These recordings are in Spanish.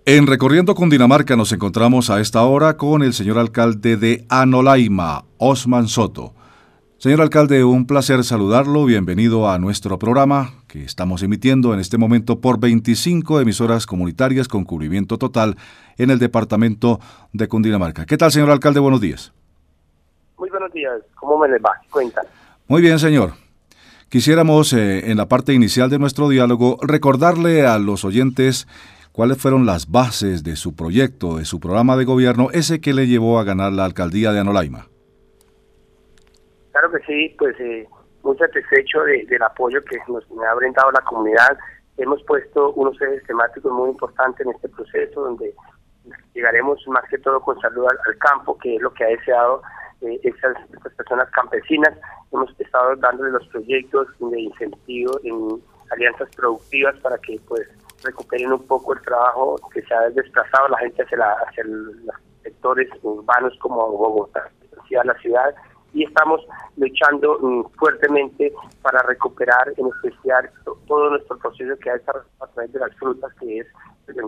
En Recorriendo Cundinamarca nos encontramos a esta hora con el señor alcalde de Anolaima, Osman Soto. Señor alcalde, un placer saludarlo. Bienvenido a nuestro programa que estamos emitiendo en este momento por 25 emisoras comunitarias con cubrimiento total en el departamento de Cundinamarca. ¿Qué tal, señor alcalde? Buenos días. Muy buenos días. ¿Cómo me les va? Cuéntanos. Muy bien, señor. Quisiéramos, en la parte inicial de nuestro diálogo, recordarle a los oyentes cuáles fueron las bases de su proyecto, de su programa de gobierno, ese que le llevó a ganar la alcaldía de Anolaima. Claro que sí, pues muy satisfecho del apoyo que me ha brindado la comunidad. Hemos puesto unos ejes temáticos muy importantes en este proceso, donde llegaremos más que todo con salud al campo, que es lo que ha deseado estas personas campesinas. Hemos estado dándole los proyectos de incentivo en alianzas productivas para que pues recuperen un poco el trabajo que se ha desplazado la gente hacia los sectores urbanos como Bogotá, hacia la ciudad, y estamos luchando fuertemente para recuperar en especial todo nuestro proceso que ha desarrollado a través de las frutas, que es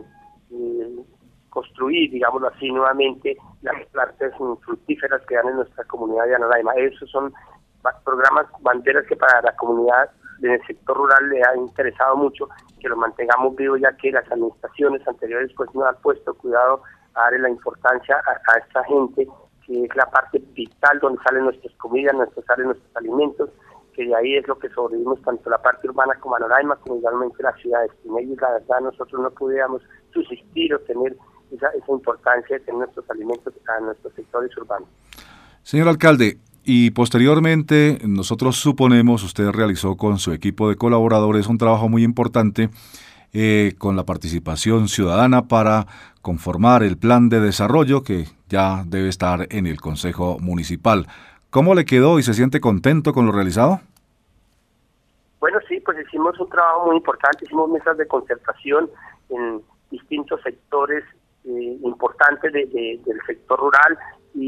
construir, digámoslo así, nuevamente las plantas fructíferas que dan en nuestra comunidad de Anolaima. Esos son programas banderas que para la comunidad en el sector rural le ha interesado mucho que lo mantengamos vivo, ya que las administraciones anteriores pues no han puesto cuidado a darle la importancia a esta gente, que es la parte vital donde salen nuestras comidas, salen nuestros alimentos, que de ahí es lo que sobrevivimos tanto la parte urbana como Anolaima, como igualmente las ciudades. Sin ellos, la verdad, nosotros no pudiéramos subsistir o tener esa importancia de tener nuestros alimentos a nuestros sectores urbanos. Señor alcalde, y posteriormente nosotros suponemos usted realizó con su equipo de colaboradores un trabajo muy importante con la participación ciudadana para conformar el plan de desarrollo que ya debe estar en el Consejo Municipal. ¿Cómo le quedó y se siente contento con lo realizado? Bueno, sí, pues hicimos un trabajo muy importante, hicimos mesas de concertación en distintos sectores importantes del sector rural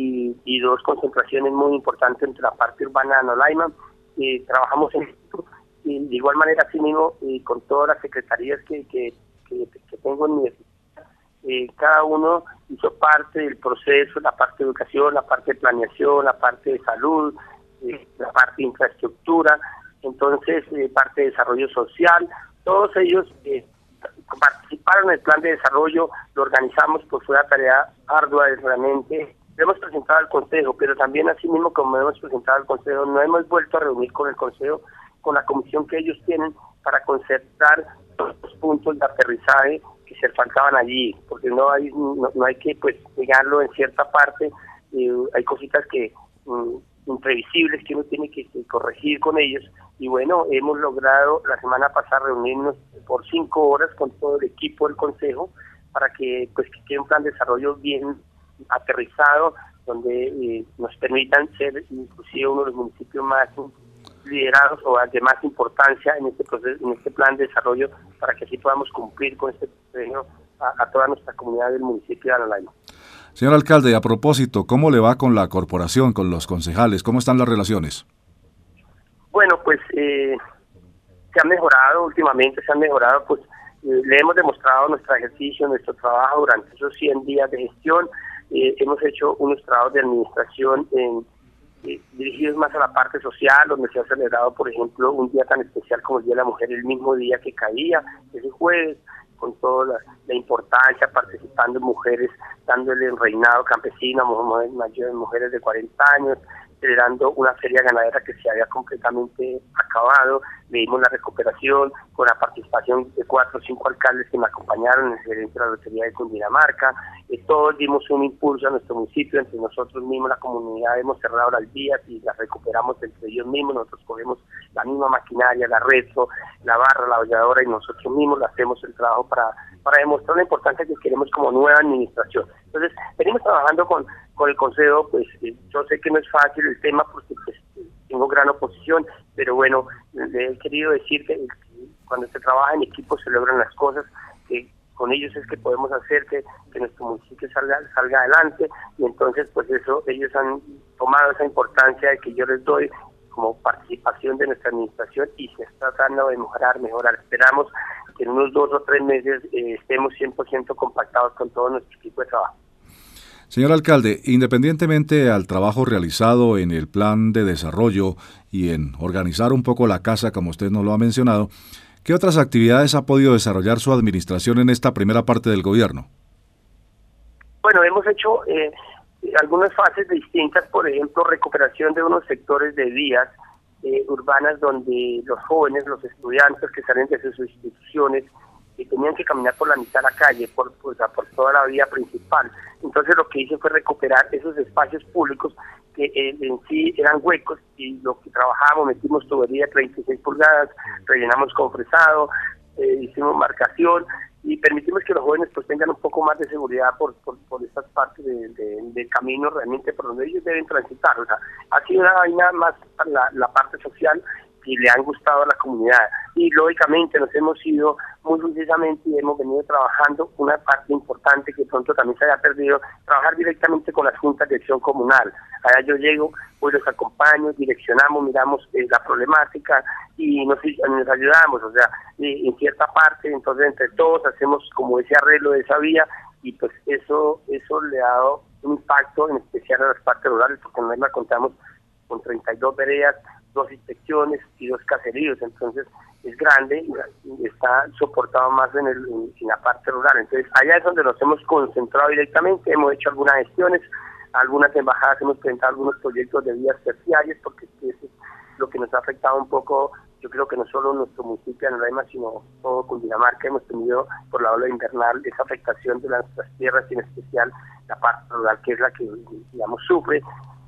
y dos concentraciones muy importantes entre la parte urbana de Anolaima. Trabajamos en esto y de igual manera así mismo con todas las secretarías que tengo en mi cada uno hizo parte del proceso, la parte de educación, la parte de planeación, la parte de salud, la parte de infraestructura, entonces parte de desarrollo social. Todos ellos participaron en el plan de desarrollo, lo organizamos, pues fue una tarea ardua realmente. Lo hemos presentado al Consejo, pero también así mismo como hemos presentado al Consejo, no hemos vuelto a reunir con el Consejo, con la comisión que ellos tienen para concertar todos los puntos de aterrizaje que se faltaban allí, porque no hay que pues pegarlo en cierta parte, hay cositas que imprevisibles que uno tiene que corregir con ellos, y bueno, hemos logrado la semana pasada reunirnos por 5 horas con todo el equipo del Consejo para que pues que quede un plan de desarrollo bien aterrizado, donde nos permitan ser inclusive uno de los municipios más liderados o de más importancia en este proceso, en este plan de desarrollo, para que así podamos cumplir con este premio a toda nuestra comunidad del municipio de Anolaima. Señor alcalde, a propósito, ¿cómo le va con la corporación, con los concejales? ¿Cómo están las relaciones? Bueno, pues se han mejorado últimamente, pues le hemos demostrado nuestro ejercicio, nuestro trabajo durante esos 100 días de gestión. Hemos hecho unos trabajos de administración dirigidos más a la parte social, donde se ha celebrado, por ejemplo, un día tan especial como el Día de la Mujer, el mismo día que caía, ese jueves, con toda la importancia, participando mujeres, dándole el reinado campesino a mayores, mujeres de 40 años, celebrando una feria ganadera que se había completamente acabado. Leímos la recuperación con la participación de 4 o 5 alcaldes que me acompañaron, el gerente de la Lotería de Cundinamarca. Todos dimos un impulso a nuestro municipio, entre nosotros mismos, la comunidad, hemos cerrado las vías y las recuperamos entre ellos mismos. Nosotros cogemos la misma maquinaria, la retro, la barra, la holladora, y nosotros mismos hacemos el trabajo para demostrar la importancia que queremos como nueva administración. Entonces, venimos trabajando con el Consejo, pues yo sé que no es fácil el tema porque pues, tengo gran oposición, pero bueno, le he querido decir que cuando se trabaja en equipo se logran las cosas, que con ellos es que podemos hacer que nuestro municipio salga adelante, y entonces pues eso, ellos han tomado esa importancia de que yo les doy como participación de nuestra administración y se está tratando de mejorar. Esperamos que en unos 2 o 3 meses estemos 100% compactados con todo nuestro equipo de trabajo. Señor alcalde, independientemente al trabajo realizado en el plan de desarrollo y en organizar un poco la casa, como usted nos lo ha mencionado, ¿qué otras actividades ha podido desarrollar su administración en esta primera parte del gobierno? Bueno, hemos hecho algunas fases distintas, por ejemplo, recuperación de unos sectores de vías urbanas donde los jóvenes, los estudiantes que salen de sus instituciones, tenían que caminar por la mitad de la calle, por toda la vía principal. Entonces lo que hice fue recuperar esos espacios públicos que en sí eran huecos, y lo que trabajamos, metimos tubería de 36 pulgadas, rellenamos con fresado, hicimos marcación y permitimos que los jóvenes pues tengan un poco más de seguridad por estas partes del camino realmente por donde ellos deben transitar. O sea, ha sido una vaina más para la parte social y le han gustado a la comunidad. Y lógicamente nos hemos ido muy precisamente y hemos venido trabajando una parte importante que pronto también se haya perdido, trabajar directamente con las juntas de acción comunal. Allá yo llego, pues los acompaño, direccionamos, miramos la problemática y nos ayudamos, o sea, en cierta parte, entonces entre todos hacemos como ese arreglo de esa vía y pues eso le ha dado un impacto en especial a las partes rurales, porque en la contamos con 32 veredas, 2 inspecciones y 2 caseríos, entonces es grande y está soportado más en la parte rural. Entonces allá es donde nos hemos concentrado directamente, hemos hecho algunas gestiones, algunas embajadas hemos presentado algunos proyectos de vías terciarias, porque eso es lo que nos ha afectado un poco. Yo creo que no solo nuestro municipio de Anolaima, sino todo Cundinamarca hemos tenido por la ola invernal esa afectación de nuestras tierras y en especial la parte rural, que es la que, digamos, sufre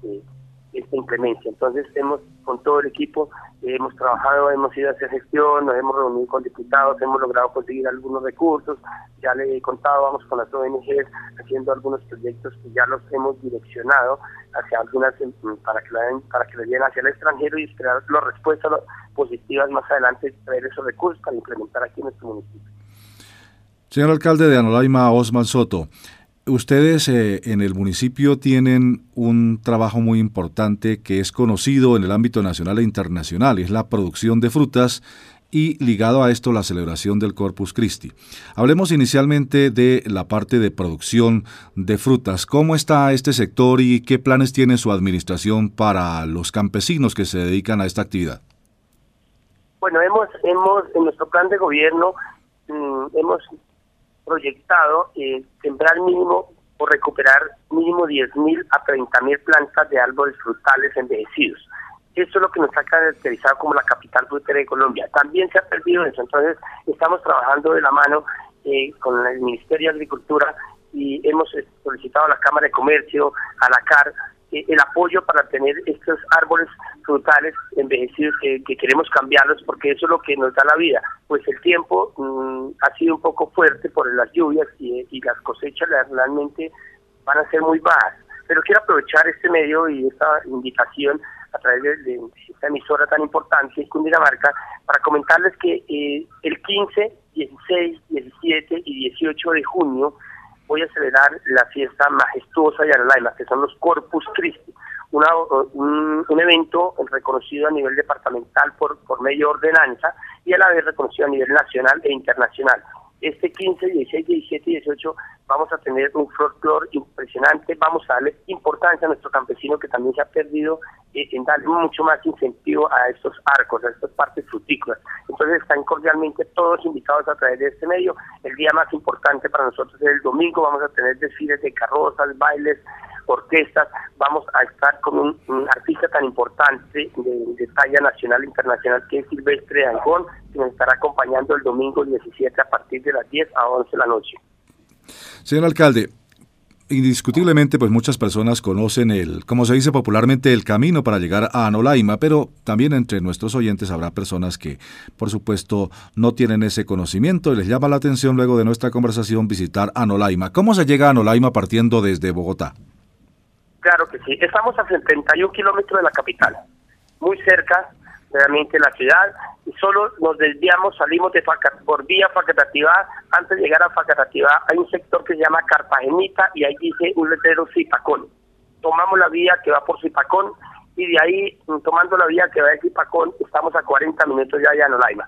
esta inclemencia. Entonces con todo el equipo hemos trabajado, hemos ido a hacer gestión, nos hemos reunido con diputados, hemos logrado conseguir algunos recursos, ya le he contado, vamos con las ONGs haciendo algunos proyectos que ya los hemos direccionado hacia algunas para que lo lleven hacia el extranjero y esperar las respuestas positivas más adelante, traer esos recursos para implementar aquí en nuestro municipio. Señor alcalde de Anolaima, Osman Soto, ustedes en el municipio tienen un trabajo muy importante que es conocido en el ámbito nacional e internacional, y es la producción de frutas y ligado a esto la celebración del Corpus Christi. Hablemos inicialmente de la parte de producción de frutas. ¿Cómo está este sector y qué planes tiene su administración para los campesinos que se dedican a esta actividad? Bueno, hemos en nuestro plan de gobierno hemos proyectado sembrar mínimo o recuperar mínimo 10.000 a 30.000 plantas de árboles frutales envejecidos. Eso es lo que nos ha caracterizado como la capital frutera de Colombia. También se ha perdido eso, entonces estamos trabajando de la mano con el Ministerio de Agricultura y hemos solicitado a la Cámara de Comercio, a la CAR, el apoyo para tener estos árboles frutales envejecidos que queremos cambiarlos, porque eso es lo que nos da la vida. Pues el tiempo ha sido un poco fuerte por las lluvias y las cosechas realmente van a ser muy bajas. Pero quiero aprovechar este medio y esta invitación a través de esta emisora tan importante en Cundinamarca para comentarles que el 15, 16, 17 y 18 de junio voy a celebrar la fiesta majestuosa de Anolaima, que son los Corpus Christi, un evento reconocido a nivel departamental por medio de ordenanza y a la vez reconocido a nivel nacional e internacional. Este 15, 16, 17 y 18 vamos a tener un folclore impresionante, vamos a darle importancia a nuestro campesino que también se ha perdido en darle mucho más incentivo a estos arcos, a estas partes frutícolas. Entonces están cordialmente todos invitados a través de este medio. El día más importante para nosotros es el domingo, vamos a tener desfiles de carrozas, bailes, orquestas, vamos a estar con un artista tan importante de talla nacional e internacional que es Silvestre Dangond, que nos estará acompañando el domingo 17 a partir de las 10 a 11 de la noche. Señor alcalde, indiscutiblemente pues muchas personas conocen como se dice popularmente, el camino para llegar a Anolaima, pero también entre nuestros oyentes habrá personas que por supuesto no tienen ese conocimiento y les llama la atención luego de nuestra conversación visitar Anolaima. ¿Cómo se llega a Anolaima partiendo desde Bogotá? Claro que sí, estamos a 71 kilómetros de la capital, muy cerca realmente la ciudad, y solo nos desviamos, salimos por vía Facatativá. Antes de llegar a Facatativá hay un sector que se llama Cartagenita y ahí dice un letrero Zipacón. Tomamos la vía que va por Zipacón y de ahí, tomando la vía que va de Zipacón, estamos a 40 minutos ya de Anolaima.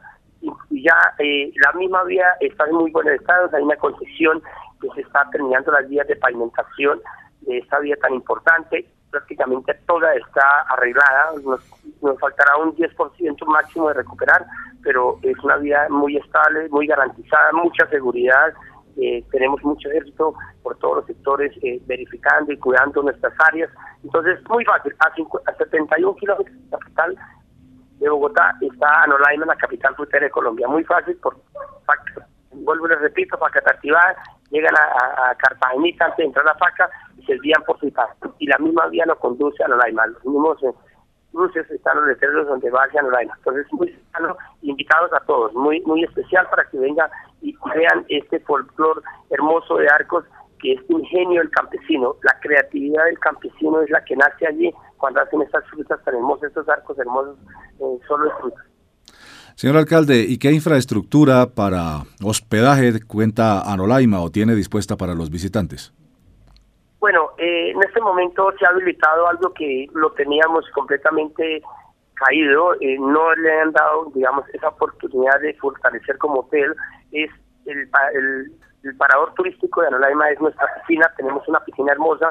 y ya la misma vía está en muy buen estado. Hay una concesión que se está terminando las vías de pavimentación de esta vía tan importante. Prácticamente toda está arreglada, nos faltará un 10% máximo de recuperar, pero es una vía muy estable, muy garantizada, mucha seguridad. Tenemos mucho ejército por todos los sectores verificando y cuidando nuestras áreas. Entonces, muy fácil, a 71 kilómetros de la capital de Bogotá está Anolaima, la capital frutera de Colombia. Muy fácil, vuelvo y les repito, Facatativá, llegan a Cartagenita antes de entrar a Faca y se desvían por Suipacha. Y la misma vía nos conduce a Anolaima. Los mismos cruces están los letreros donde va hacia Anolaima. Entonces, muy cercano, invitados a todos, muy especial para que vengan y vean este folclor hermoso de Arcos, que es ingenio del campesino. La creatividad del campesino es la que nace allí cuando hacen estas frutas tan hermosas, estos arcos hermosos, solo de frutas. Señor alcalde, ¿y qué infraestructura para hospedaje cuenta Anolaima o tiene dispuesta para los visitantes? Bueno, en este momento se ha habilitado algo que lo teníamos completamente caído, no le han dado, digamos, esa oportunidad de fortalecer como hotel. Es el parador turístico de Anolaima, es nuestra piscina. Tenemos una piscina hermosa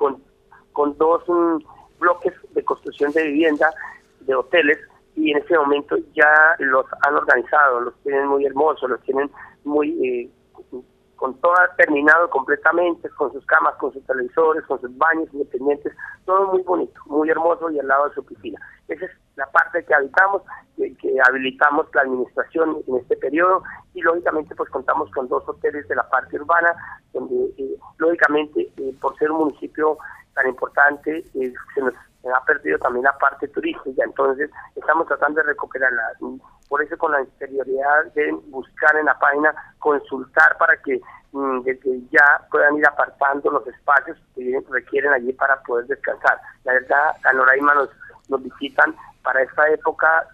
con dos bloques de construcción de vivienda, de hoteles, y en este momento ya los han organizado, los tienen muy hermosos, los tienen muy con todo terminado completamente, con sus camas, con sus televisores, con sus baños independientes, todo muy bonito, muy hermoso y al lado de su piscina. Esa es la parte que habitamos, que habilitamos la administración en este periodo, y lógicamente pues contamos con 2 hoteles de la parte urbana, donde lógicamente por ser un municipio tan importante se nos ha perdido también la parte turística. Entonces estamos tratando de recuperarla. Por eso, con la interioridad, deben buscar en la página, consultar para que desde ya puedan ir apartando los espacios que requieren allí para poder descansar. La verdad, Anolaima nos visitan para esta época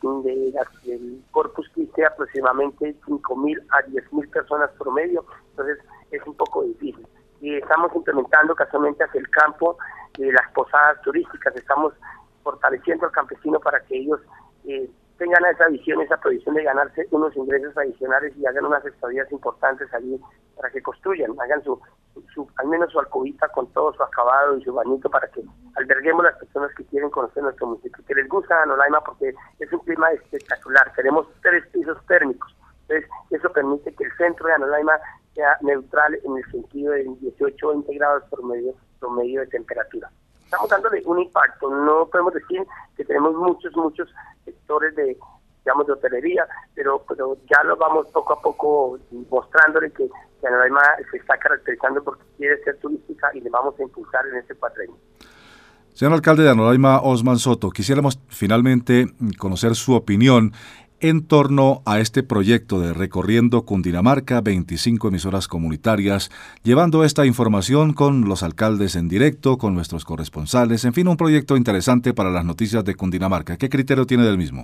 del Corpus Christi aproximadamente 5.000 a 10.000 personas promedio. Entonces es un poco difícil. Y estamos implementando casualmente hacia el campo las posadas turísticas. Estamos fortaleciendo al campesino para que ellos tengan esa visión, esa proyección de ganarse unos ingresos adicionales y hagan unas estadías importantes allí para que construyan, hagan al menos su alcobita con todo su acabado y su bañito, para que alberguemos las personas que quieren conocer nuestro municipio, que les gusta Anolaima porque es un clima espectacular. Tenemos 3 pisos térmicos, entonces eso permite que el centro de Anolaima sea neutral en el sentido de 18-20 grados promedio de temperatura. Estamos dándole un impacto. No podemos decir que tenemos muchos sectores de hotelería, pero ya lo vamos poco a poco mostrándole que Anolaima se está caracterizando porque quiere ser turística y le vamos a impulsar en este cuatrenio. Señor alcalde de Anolaima, Osman Soto, quisiéramos finalmente conocer su opinión en torno a este proyecto de Recorriendo Cundinamarca, 25 emisoras comunitarias, llevando esta información con los alcaldes en directo, con nuestros corresponsales, en fin, un proyecto interesante para las noticias de Cundinamarca. ¿Qué criterio tiene del mismo?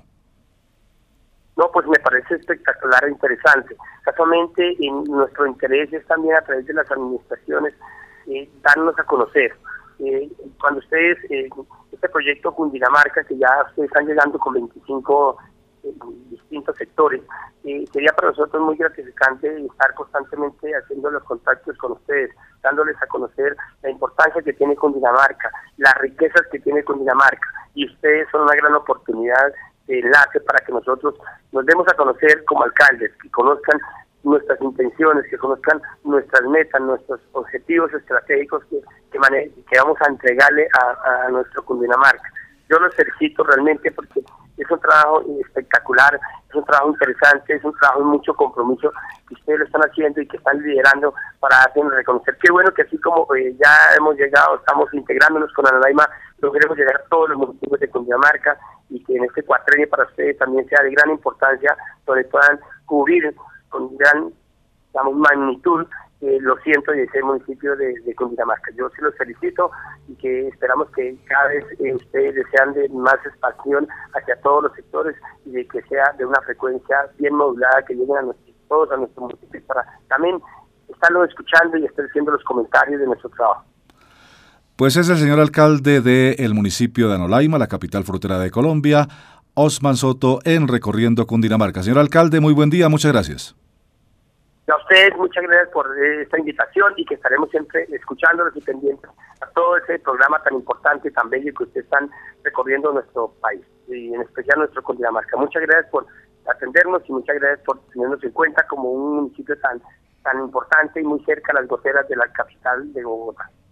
No, pues me parece espectacular e interesante. Casualmente, nuestro interés es también a través de las administraciones darnos a conocer. Cuando ustedes, este proyecto Cundinamarca, que ya ustedes están llegando con 25 distintos sectores, sería para nosotros muy gratificante estar constantemente haciendo los contactos con ustedes, dándoles a conocer la importancia que tiene Cundinamarca, las riquezas que tiene Cundinamarca, y ustedes son una gran oportunidad de enlace para que nosotros nos demos a conocer como alcaldes, que conozcan nuestras intenciones, que conozcan nuestras metas, nuestros objetivos estratégicos que vamos a entregarle a nuestro Cundinamarca. Yo los felicito realmente porque es un trabajo espectacular, es un trabajo interesante, es un trabajo de mucho compromiso que ustedes lo están haciendo y que están liderando para hacernos reconocer. Qué bueno que así como ya hemos llegado, estamos integrándonos con Anolaima, logremos llegar a todos los municipios de Cundinamarca y que en este cuatrenio para ustedes también sea de gran importancia, donde puedan cubrir con gran magnitud los 116 municipios de Cundinamarca. Yo sí los felicito y que esperamos que cada vez ustedes desean de más expansión hacia todos los sectores y de que sea de una frecuencia bien modulada, que lleguen a todos a nuestros municipios para también estarlo escuchando y estar haciendo los comentarios de nuestro trabajo. Pues es el señor alcalde del municipio de Anolaima, la capital frutera de Colombia, Osman Soto en Recorriendo Cundinamarca. Señor alcalde, muy buen día, muchas gracias. A ustedes, muchas gracias por esta invitación y que estaremos siempre escuchándolos y pendientes a todo ese programa tan importante, tan bello que ustedes están recorriendo nuestro país y en especial nuestro Cundinamarca. Muchas gracias por atendernos y muchas gracias por tenernos en cuenta como un municipio tan importante y muy cerca a las goteras de la capital de Bogotá.